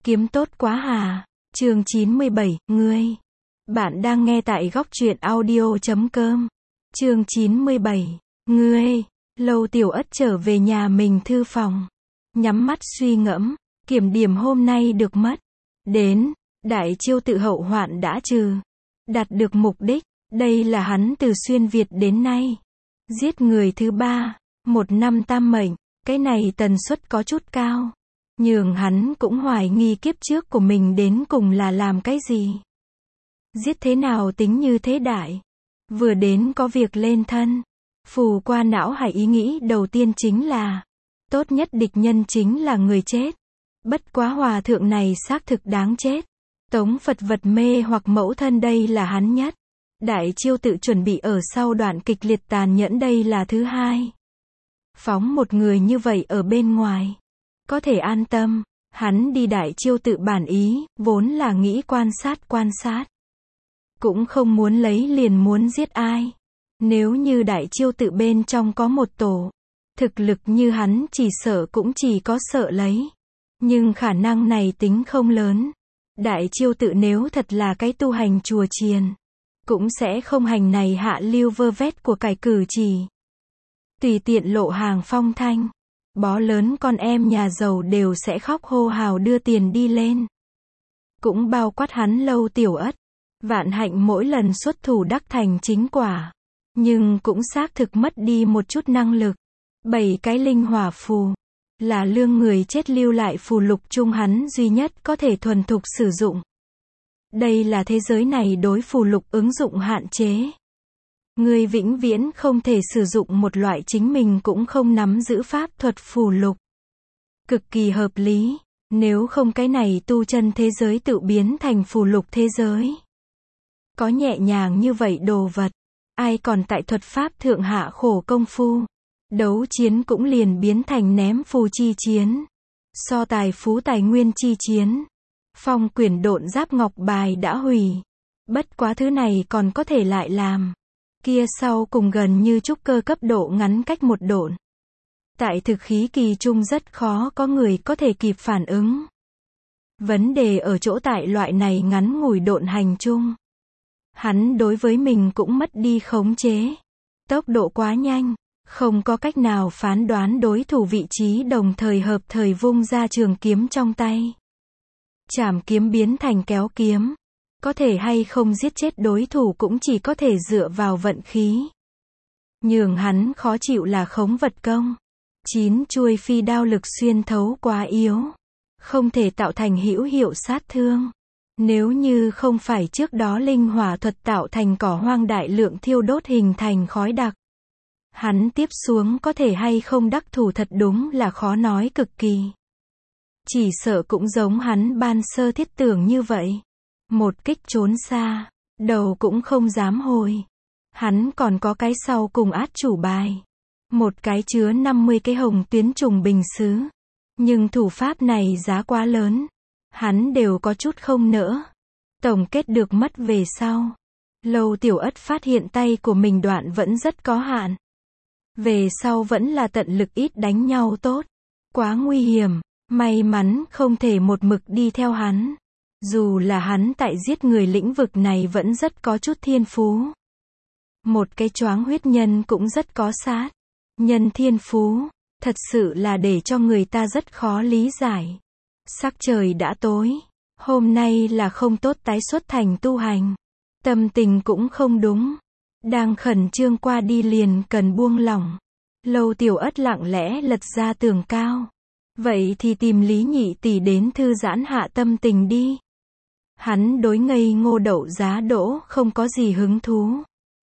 Kiếm tốt quá hà. Chương 97, ngươi. Bạn đang nghe tại góc truyện audio.com. Chương 97, ngươi. Lâu Tiểu Ất trở về nhà mình thư phòng. Nhắm mắt suy ngẫm, kiểm điểm hôm nay được mất. Đến, đại chiêu tự hậu hoạn đã trừ. Đạt được mục đích, đây là hắn từ xuyên Việt đến nay. Giết người thứ 3, 1 năm tam mệnh, cái này tần suất có chút cao. Nhường hắn cũng hoài nghi kiếp trước của mình đến cùng là làm cái gì. Giết thế nào tính như thế đại. Vừa đến có việc lên thân. Phù qua não hải ý nghĩ đầu tiên chính là, tốt nhất địch nhân chính là người chết. Bất quá hòa thượng này xác thực đáng chết. Tống Phật vật mê hoặc mẫu thân đây là hắn nhất. Đại chiêu tự chuẩn bị ở sau đoạn kịch liệt tàn nhẫn đây là thứ hai. Phóng một người như vậy ở bên ngoài. Có thể an tâm, hắn đi đại chiêu tự bản ý, vốn là nghĩ quan sát. Cũng không muốn lấy liền muốn giết ai. Nếu như đại chiêu tự bên trong có một tổ, thực lực như hắn chỉ sợ cũng chỉ có sợ lấy. Nhưng khả năng này tính không lớn. Đại chiêu tự nếu thật là cái tu hành chùa chiền, cũng sẽ không hành này hạ lưu vơ vét của cải cử chỉ. Tùy tiện lộ hàng phong thanh. Bó lớn con em nhà giàu đều sẽ khóc hô hào đưa tiền đi lên. Cũng bao quát hắn Lâu Tiểu Ất. Vạn hạnh mỗi lần xuất thủ đắc thành chính quả. Nhưng cũng xác thực mất đi một chút năng lực. 7 cái linh hỏa phù. Là lương người chết lưu lại phù lục chung hắn duy nhất có thể thuần thục sử dụng. Đây là thế giới này đối phù lục ứng dụng hạn chế. Người vĩnh viễn không thể sử dụng một loại chính mình cũng không nắm giữ pháp thuật phù lục. Cực kỳ hợp lý, nếu không cái này tu chân thế giới tự biến thành phù lục thế giới. Có nhẹ nhàng như vậy đồ vật, ai còn tại thuật pháp thượng hạ khổ công phu. Đấu chiến cũng liền biến thành ném phù chi chiến. So tài phú tài nguyên chi chiến. Phong quyển độn giáp ngọc bài đã hủy. Bất quá thứ này còn có thể lại làm. Kia sau cùng gần như trúc cơ cấp độ ngắn cách một độn. Tại thực khí kỳ trung rất khó có người có thể kịp phản ứng. Vấn đề ở chỗ tại loại này ngắn ngủi độn hành chung. Hắn đối với mình cũng mất đi khống chế. Tốc độ quá nhanh, không có cách nào phán đoán đối thủ vị trí đồng thời hợp thời vung ra trường kiếm trong tay. Chảm kiếm biến thành kéo kiếm. Có thể hay không giết chết đối thủ cũng chỉ có thể dựa vào vận khí. Nhường hắn khó chịu là khống vật công. 9 chuôi phi đao lực xuyên thấu quá yếu. Không thể tạo thành hữu hiệu sát thương. Nếu như không phải trước đó linh hỏa thuật tạo thành cỏ hoang đại lượng thiêu đốt hình thành khói đặc. Hắn tiếp xuống có thể hay không đắc thủ thật đúng là khó nói cực kỳ. Chỉ sợ cũng giống hắn ban sơ thiết tưởng như vậy. Một kích trốn xa, đầu cũng không dám hồi. Hắn còn có cái sau cùng át chủ bài. Một cái chứa 50 cái hồng tuyến trùng bình sứ. Nhưng thủ pháp này giá quá lớn. Hắn đều có chút không nỡ. Tổng kết được mất về sau. Lâu Tiểu Ất phát hiện tay của mình đoạn vẫn rất có hạn. Về sau vẫn là tận lực ít đánh nhau tốt. Quá nguy hiểm, may mắn không thể một mực đi theo hắn. Dù là hắn tại giết người lĩnh vực này vẫn rất có chút thiên phú. Một cái choáng huyết nhân cũng rất có sát. Nhân thiên phú, thật sự là để cho người ta rất khó lý giải. Sắc trời đã tối. Hôm nay là không tốt tái xuất thành tu hành. Tâm tình cũng không đúng. Đang khẩn trương qua đi liền cần buông lỏng. Lâu Tiểu Ất lặng lẽ lật ra tường cao. Vậy thì tìm Lý Nhị tỷ đến thư giãn hạ tâm tình đi. Hắn đối ngây ngô đậu giá đỗ không có gì hứng thú.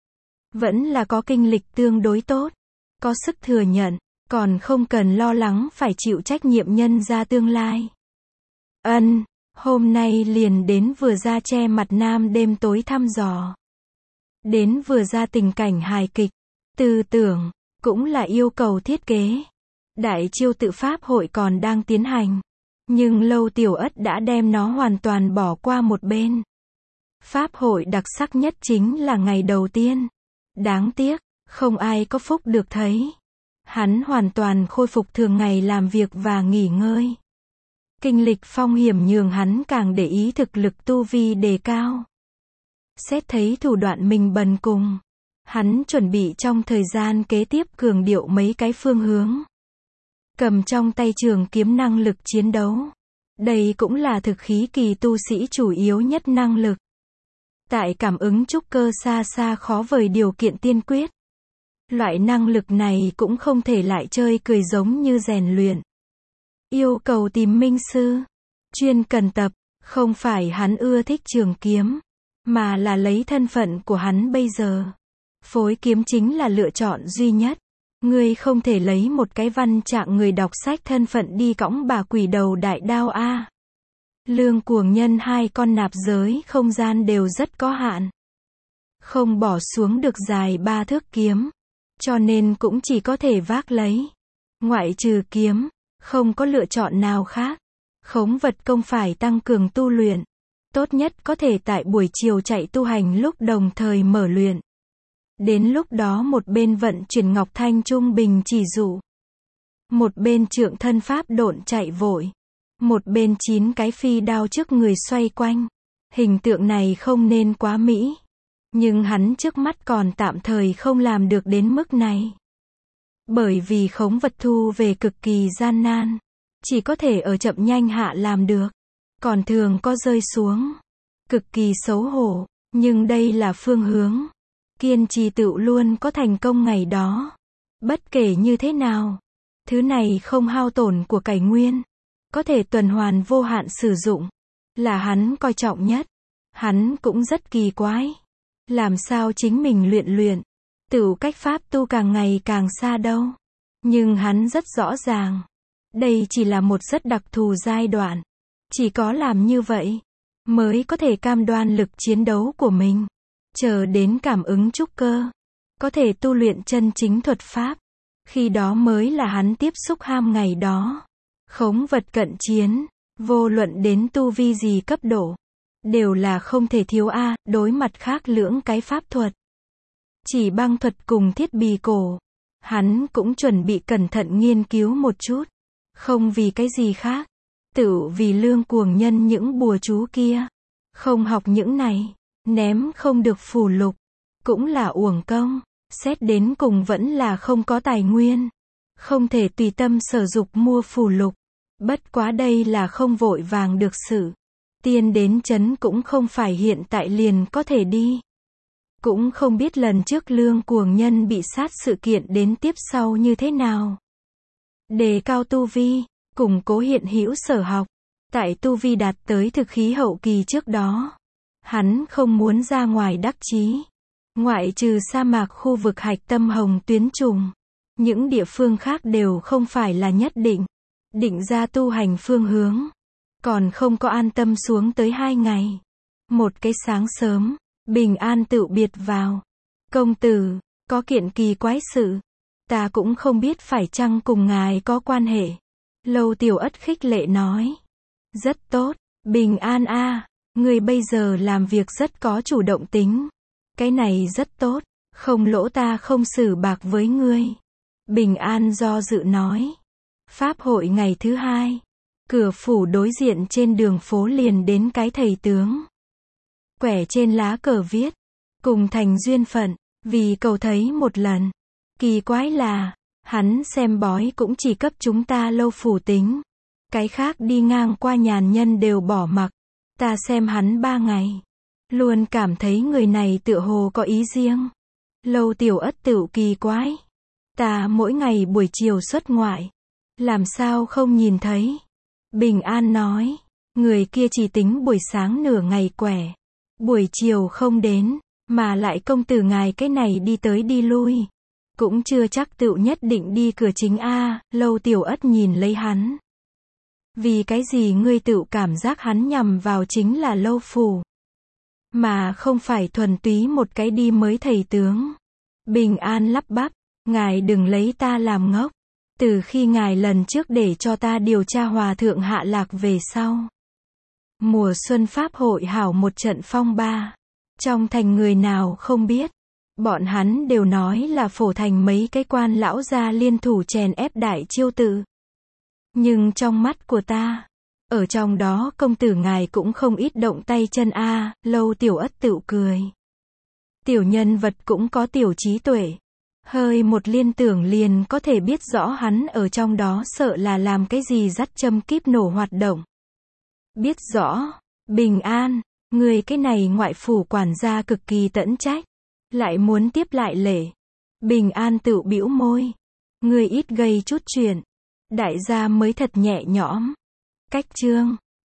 Vẫn là có kinh lịch tương đối tốt. Có sức thừa nhận, còn không cần lo lắng phải chịu trách nhiệm nhân ra tương lai. Hôm nay liền đến vừa ra che mặt nam đêm tối thăm dò. Đến vừa ra tình cảnh hài kịch. Tư tưởng, cũng là yêu cầu thiết kế. Đại chiêu tự pháp hội còn đang tiến hành. Nhưng Lâu Tiểu Ất đã đem nó hoàn toàn bỏ qua một bên. Pháp hội đặc sắc nhất chính là ngày đầu tiên. Đáng tiếc, không ai có phúc được thấy. Hắn hoàn toàn khôi phục thường ngày làm việc và nghỉ ngơi. Kinh lịch phong hiểm nhường hắn càng để ý thực lực tu vi đề cao. Xét thấy thủ đoạn mình bần cùng, hắn chuẩn bị trong thời gian kế tiếp cường điệu mấy cái phương hướng. Cầm trong tay trường kiếm năng lực chiến đấu. Đây cũng là thực khí kỳ tu sĩ chủ yếu nhất năng lực. Tại cảm ứng trúc cơ xa xa khó vời điều kiện tiên quyết. Loại năng lực này cũng không thể lại chơi cười giống như rèn luyện. Yêu cầu tìm minh sư, chuyên cần tập, không phải hắn ưa thích trường kiếm, mà là lấy thân phận của hắn bây giờ. Phối kiếm chính là lựa chọn duy nhất. Ngươi không thể lấy một cái văn trạng người đọc sách thân phận đi cõng bà quỷ đầu đại đao a. Lương Cuồng Nhân hai con nạp giới không gian đều rất có hạn. Không bỏ xuống được dài 3 thước kiếm, cho nên cũng chỉ có thể vác lấy. Ngoại trừ kiếm, không có lựa chọn nào khác. Khống vật công phải tăng cường tu luyện. Tốt nhất có thể tại buổi chiều chạy tu hành lúc đồng thời mở luyện. Đến lúc đó một bên vận chuyển Ngọc Thanh trung bình chỉ dụ. Một bên trượng thân pháp độn chạy vội. Một bên 9 cái phi đao trước người xoay quanh. Hình tượng này không nên quá mỹ. Nhưng hắn trước mắt còn tạm thời không làm được đến mức này. Bởi vì khống vật thu về cực kỳ gian nan. Chỉ có thể ở chậm nhanh hạ làm được. Còn thường có rơi xuống. Cực kỳ xấu hổ. Nhưng đây là phương hướng. Kiên trì tựu luôn có thành công ngày đó. Bất kể như thế nào. Thứ này không hao tổn của cải nguyên. Có thể tuần hoàn vô hạn sử dụng. Là hắn coi trọng nhất. Hắn cũng rất kỳ quái. Làm sao chính mình luyện. Tựu cách pháp tu càng ngày càng xa đâu. Nhưng hắn rất rõ ràng. Đây chỉ là một rất đặc thù giai đoạn. Chỉ có làm như vậy. Mới có thể cam đoan lực chiến đấu của mình. Chờ đến cảm ứng trúc cơ. Có thể tu luyện chân chính thuật pháp. Khi đó mới là hắn tiếp xúc ham ngày đó. Khống vật cận chiến. Vô luận đến tu vi gì cấp độ. Đều là không thể thiếu đối mặt khác lưỡng cái pháp thuật. Chỉ băng thuật cùng thiết bì cổ. Hắn cũng chuẩn bị cẩn thận nghiên cứu một chút. Không vì cái gì khác. Tự vì Lương Cuồng Nhân những bùa chú kia. Không học những này. Ném không được phù lục. Cũng là uổng công. Xét đến cùng vẫn là không có tài nguyên. Không thể tùy tâm sở dục mua phù lục. Bất quá đây là không vội vàng được sự. Tiên đến chấn cũng không phải hiện tại liền có thể đi. Cũng không biết lần trước Lương Cuồng Nhân bị sát sự kiện đến tiếp sau như thế nào. Đề cao tu vi, củng cố hiện hữu sở học. Tại tu vi đạt tới thực khí hậu kỳ trước đó. Hắn không muốn ra ngoài đắc chí. Ngoại trừ sa mạc khu vực hạch tâm hồng tuyến trùng. Những địa phương khác đều không phải là nhất định. Định ra tu hành phương hướng. Còn không có an tâm xuống tới 2 ngày. Một cái sáng sớm, Bình An tự biệt vào. Công tử, có kiện kỳ quái sự. Ta cũng không biết phải chăng cùng ngài có quan hệ. Lâu Tiểu Ất khích lệ nói. Rất tốt, Bình An ngươi bây giờ làm việc rất có chủ động tính. Cái này rất tốt, không lỗ ta không xử bạc với ngươi. Bình An do dự nói. Pháp hội ngày thứ 2. Cửa phủ đối diện trên đường phố liền đến cái thầy tướng. Quẻ trên lá cờ viết. Cùng thành duyên phận, vì cầu thấy một lần. Kỳ quái là, hắn xem bói cũng chỉ cấp chúng ta Lâu phủ tính. Cái khác đi ngang qua nhàn nhân đều bỏ mặc. Ta xem hắn 3 ngày. Luôn cảm thấy người này tựa hồ có ý riêng. Lâu Tiểu Ất tựu kỳ quái. Ta mỗi ngày buổi chiều xuất ngoại. Làm sao không nhìn thấy? Bình An nói. Người kia chỉ tính buổi sáng nửa ngày quẻ. Buổi chiều không đến. Mà lại công tử ngài cái này đi tới đi lui. Cũng chưa chắc tựu nhất định đi cửa chính Lâu Tiểu Ất nhìn lấy hắn. Vì cái gì ngươi tựu cảm giác hắn nhằm vào chính là Lâu phủ. Mà không phải thuần túy một cái đi mới thầy tướng. Bình An lắp bắp. Ngài đừng lấy ta làm ngốc. Từ khi ngài lần trước để cho ta điều tra hòa thượng hạ lạc về sau. Mùa xuân pháp hội hảo một trận phong ba. Trong thành người nào không biết. Bọn hắn đều nói là phổ thành mấy cái quan lão gia liên thủ chèn ép Đại Chiêu Tự. Nhưng trong mắt của ta, Ở trong đó công tử ngài cũng không ít động tay chân a, Lâu Tiểu Ất tựu cười. Tiểu nhân vật cũng có tiểu trí tuệ. Hơi một liên tưởng liền có thể biết rõ hắn ở trong đó sợ là làm cái gì dắt châm kíp nổ hoạt động. Biết rõ, Bình An, người cái này ngoại phủ quản gia cực kỳ tẫn trách. Lại muốn tiếp lại lễ. Bình An tựu bĩu môi. Người ít gây chút chuyện. Đại gia mới thật nhẹ nhõm. Cách chương